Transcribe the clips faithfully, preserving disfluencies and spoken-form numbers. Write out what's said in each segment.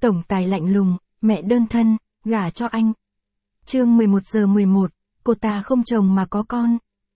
tổng tài lạnh lùng, mẹ đơn thân, gả cho anh. Chương mười một giờ mười một, cô ta không chồng mà có con.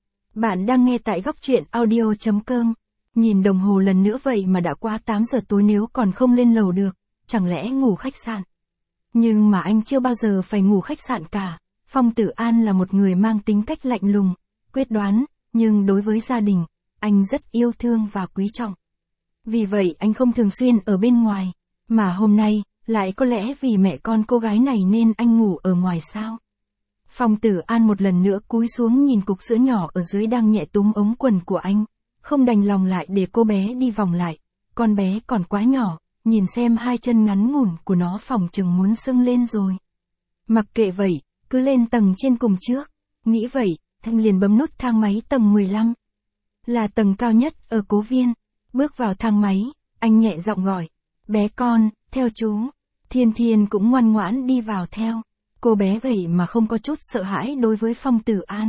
Bạn đang nghe tại góc truyện audio chấm com. Nhìn đồng hồ lần nữa vậy mà đã qua tám giờ tối, nếu còn không lên lầu được, chẳng lẽ ngủ khách sạn? Nhưng mà anh chưa bao giờ phải ngủ khách sạn cả. Phong Tử An là một người mang tính cách lạnh lùng, quyết đoán, nhưng đối với gia đình, anh rất yêu thương và quý trọng. Vì vậy anh không thường xuyên ở bên ngoài, mà hôm nay, lại có lẽ vì mẹ con cô gái này nên anh ngủ ở ngoài sao? Phong Tử An một lần nữa cúi xuống nhìn cục sữa nhỏ ở dưới đang nhẹ túm ống quần của anh, không đành lòng lại để cô bé đi vòng lại, con bé còn quá nhỏ, nhìn xem hai chân ngắn ngủn của nó phỏng chừng muốn sưng lên rồi. Mặc kệ vậy, cứ lên tầng trên cùng trước, nghĩ vậy, anh liền bấm nút thang máy tầng mười lăm. Là tầng cao nhất ở Cố Viên. Bước vào thang máy, anh nhẹ giọng gọi, bé con, theo chú. Thiên Thiên cũng ngoan ngoãn đi vào theo. Cô bé vậy mà không có chút sợ hãi đối với Phong Tử An.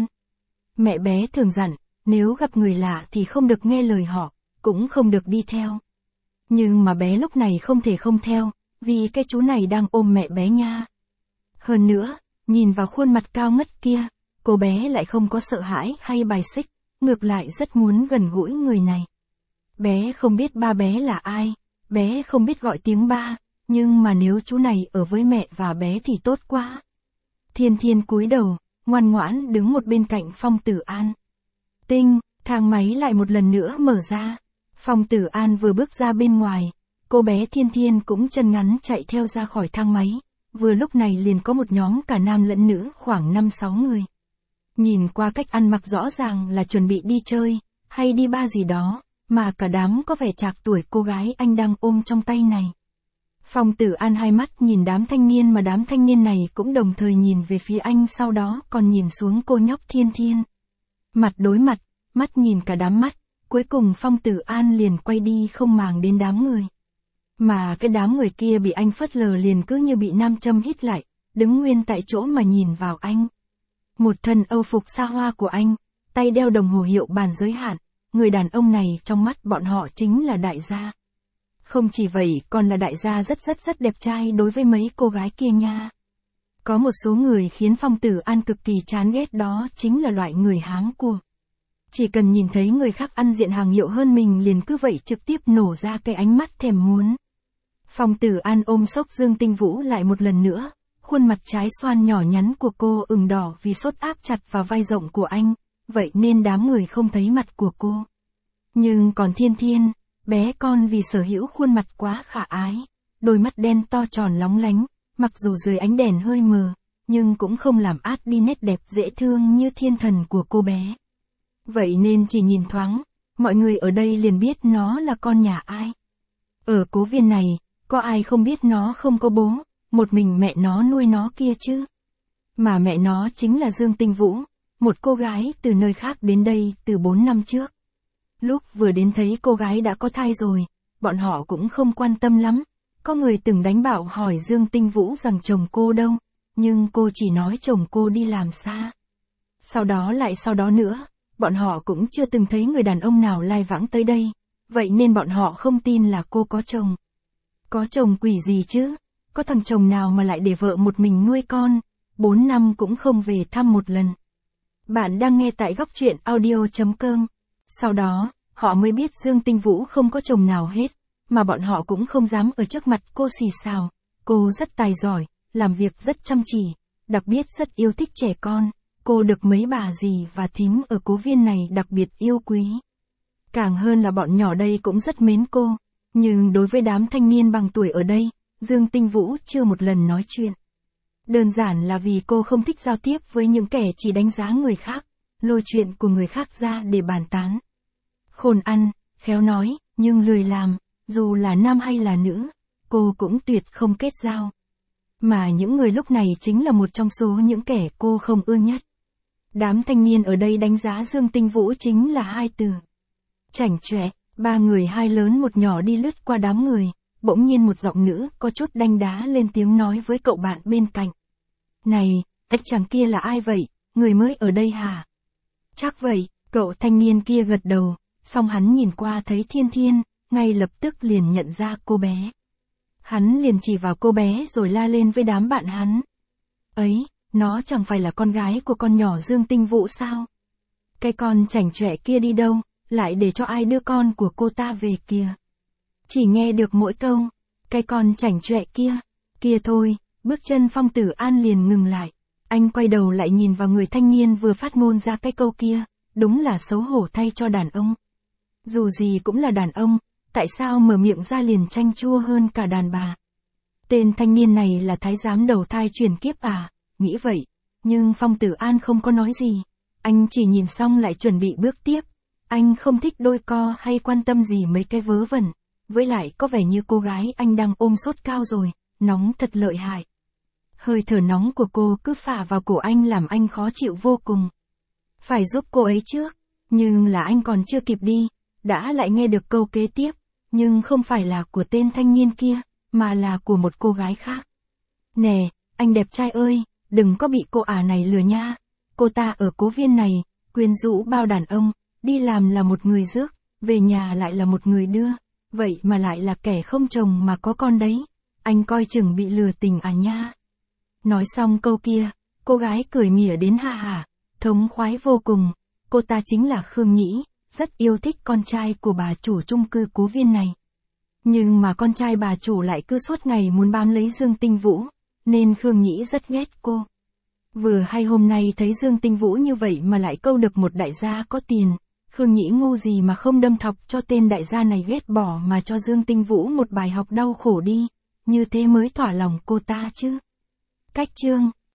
Mẹ bé thường dặn, nếu gặp người lạ thì không được nghe lời họ, cũng không được đi theo. Nhưng mà bé lúc này không thể không theo, vì cái chú này đang ôm mẹ bé nha. Hơn nữa, nhìn vào khuôn mặt cao ngất kia, cô bé lại không có sợ hãi hay bài xích, ngược lại rất muốn gần gũi người này. Bé không biết ba bé là ai, bé không biết gọi tiếng ba, nhưng mà nếu chú này ở với mẹ và bé thì tốt quá. Thiên Thiên cúi đầu, ngoan ngoãn đứng một bên cạnh Phong Tử An. Tinh, thang máy lại một lần nữa mở ra. Phong Tử An vừa bước ra bên ngoài, cô bé Thiên Thiên cũng chân ngắn chạy theo ra khỏi thang máy. Vừa lúc này liền có một nhóm cả nam lẫn nữ khoảng năm sáu người. Nhìn qua cách ăn mặc rõ ràng là chuẩn bị đi chơi, hay đi bar gì đó, mà cả đám có vẻ trạc tuổi cô gái anh đang ôm trong tay này. Phong Tử An hai mắt nhìn đám thanh niên, mà đám thanh niên này cũng đồng thời nhìn về phía anh, sau đó còn nhìn xuống cô nhóc Thiên Thiên. Mặt đối mặt, mắt nhìn cả đám mắt, cuối cùng Phong Tử An liền quay đi không màng đến đám người. Mà cái đám người kia bị anh phớt lờ liền cứ như bị nam châm hít lại, đứng nguyên tại chỗ mà nhìn vào anh. Một thân âu phục xa hoa của anh, tay đeo đồng hồ hiệu bàn giới hạn, người đàn ông này trong mắt bọn họ chính là đại gia. Không chỉ vậy còn là đại gia rất rất rất đẹp trai đối với mấy cô gái kia nha. Có một số người khiến Phong Tử An cực kỳ chán ghét, đó chính là loại người háng của. Chỉ cần nhìn thấy người khác ăn diện hàng hiệu hơn mình liền cứ vậy trực tiếp nổ ra cái ánh mắt thèm muốn. Phong Tử An ôm xốc Dương Tinh Vũ lại một lần nữa, khuôn mặt trái xoan nhỏ nhắn của cô ửng đỏ vì sốt áp chặt vào vai rộng của anh, vậy nên đám người không thấy mặt của cô. Nhưng còn Thiên Thiên, bé con vì sở hữu khuôn mặt quá khả ái, đôi mắt đen to tròn lóng lánh, mặc dù dưới ánh đèn hơi mờ, nhưng cũng không làm át đi nét đẹp dễ thương như thiên thần của cô bé. Vậy nên chỉ nhìn thoáng, mọi người ở đây liền biết nó là con nhà ai. Ở Cố Viên này, có ai không biết nó không có bố, một mình mẹ nó nuôi nó kia chứ. Mà mẹ nó chính là Dương Tinh Vũ, một cô gái từ nơi khác đến đây từ bốn năm trước. Lúc vừa đến thấy cô gái đã có thai rồi, bọn họ cũng không quan tâm lắm. Có người từng đánh bảo hỏi Dương Tinh Vũ rằng chồng cô đâu, nhưng cô chỉ nói chồng cô đi làm xa. Sau đó lại sau đó nữa, bọn họ cũng chưa từng thấy người đàn ông nào lai vãng tới đây, vậy nên bọn họ không tin là cô có chồng. Có chồng quỷ gì chứ, có thằng chồng nào mà lại để vợ một mình nuôi con, bốn năm cũng không về thăm một lần. Bạn đang nghe tại góc truyện audio chấm com. Sau đó, họ mới biết Dương Tinh Vũ không có chồng nào hết, mà bọn họ cũng không dám ở trước mặt cô xì xào. Cô rất tài giỏi, làm việc rất chăm chỉ, đặc biệt rất yêu thích trẻ con. Cô được mấy bà dì và thím ở Cố Viên này đặc biệt yêu quý. Càng hơn là bọn nhỏ đây cũng rất mến cô. Nhưng đối với đám thanh niên bằng tuổi ở đây, Dương Tinh Vũ chưa một lần nói chuyện. Đơn giản là vì cô không thích giao tiếp với những kẻ chỉ đánh giá người khác, lôi chuyện của người khác ra để bàn tán. Khôn ăn, khéo nói, nhưng lười làm, dù là nam hay là nữ, cô cũng tuyệt không kết giao. Mà những người lúc này chính là một trong số những kẻ cô không ưa nhất. Đám thanh niên ở đây đánh giá Dương Tinh Vũ chính là hai từ: chảnh chọe. Ba người hai lớn một nhỏ đi lướt qua đám người, bỗng nhiên một giọng nữ có chút đanh đá lên tiếng nói với cậu bạn bên cạnh. Này, ếch chàng kia là ai vậy, người mới ở đây hả? Chắc vậy, cậu thanh niên kia gật đầu, xong hắn nhìn qua thấy Thiên Thiên, ngay lập tức liền nhận ra cô bé. Hắn liền chỉ vào cô bé rồi la lên với đám bạn hắn. Ấy, nó chẳng phải là con gái của con nhỏ Dương Tinh Vũ sao? Cái con chảnh chọe kia đi đâu, lại để cho ai đưa con của cô ta về kìa? Chỉ nghe được mỗi câu, cái con chảnh chọe kia, kia thôi, bước chân Phong Tử An liền ngừng lại. Anh quay đầu lại nhìn vào người thanh niên vừa phát ngôn ra cái câu kia, đúng là xấu hổ thay cho đàn ông. Dù gì cũng là đàn ông, tại sao mở miệng ra liền chanh chua hơn cả đàn bà? Tên thanh niên này là thái giám đầu thai chuyển kiếp à? Nghĩ vậy, nhưng Phong Tử An không có nói gì. Anh chỉ nhìn xong lại chuẩn bị bước tiếp. Anh không thích đôi co hay quan tâm gì mấy cái vớ vẩn. Với lại có vẻ như cô gái anh đang ôm sốt cao rồi, nóng thật lợi hại. Hơi thở nóng của cô cứ phả vào cổ anh làm anh khó chịu vô cùng. Phải giúp cô ấy trước, nhưng là anh còn chưa kịp đi, đã lại nghe được câu kế tiếp, nhưng không phải là của tên thanh niên kia, mà là của một cô gái khác. Nè, anh đẹp trai ơi, đừng có bị cô ả này lừa nha. Cô ta ở Cố Viên này, quyến rũ bao đàn ông, đi làm là một người rước, về nhà lại là một người đưa, vậy mà lại là kẻ không chồng mà có con đấy. Anh coi chừng bị lừa tình à nha. Nói xong câu kia, cô gái cười mỉa đến ha hả, thống khoái vô cùng. Cô ta chính là Khương Nhĩ, rất yêu thích con trai của bà chủ chung cư Cố Viên này. Nhưng mà con trai bà chủ lại cứ suốt ngày muốn bám lấy Dương Tinh Vũ, nên Khương Nhĩ rất ghét cô. Vừa hay hôm nay thấy Dương Tinh Vũ như vậy mà lại câu được một đại gia có tiền, Khương Nhĩ ngu gì mà không đâm thọc cho tên đại gia này ghét bỏ mà cho Dương Tinh Vũ một bài học đau khổ đi, như thế mới thỏa lòng cô ta chứ. Cách chương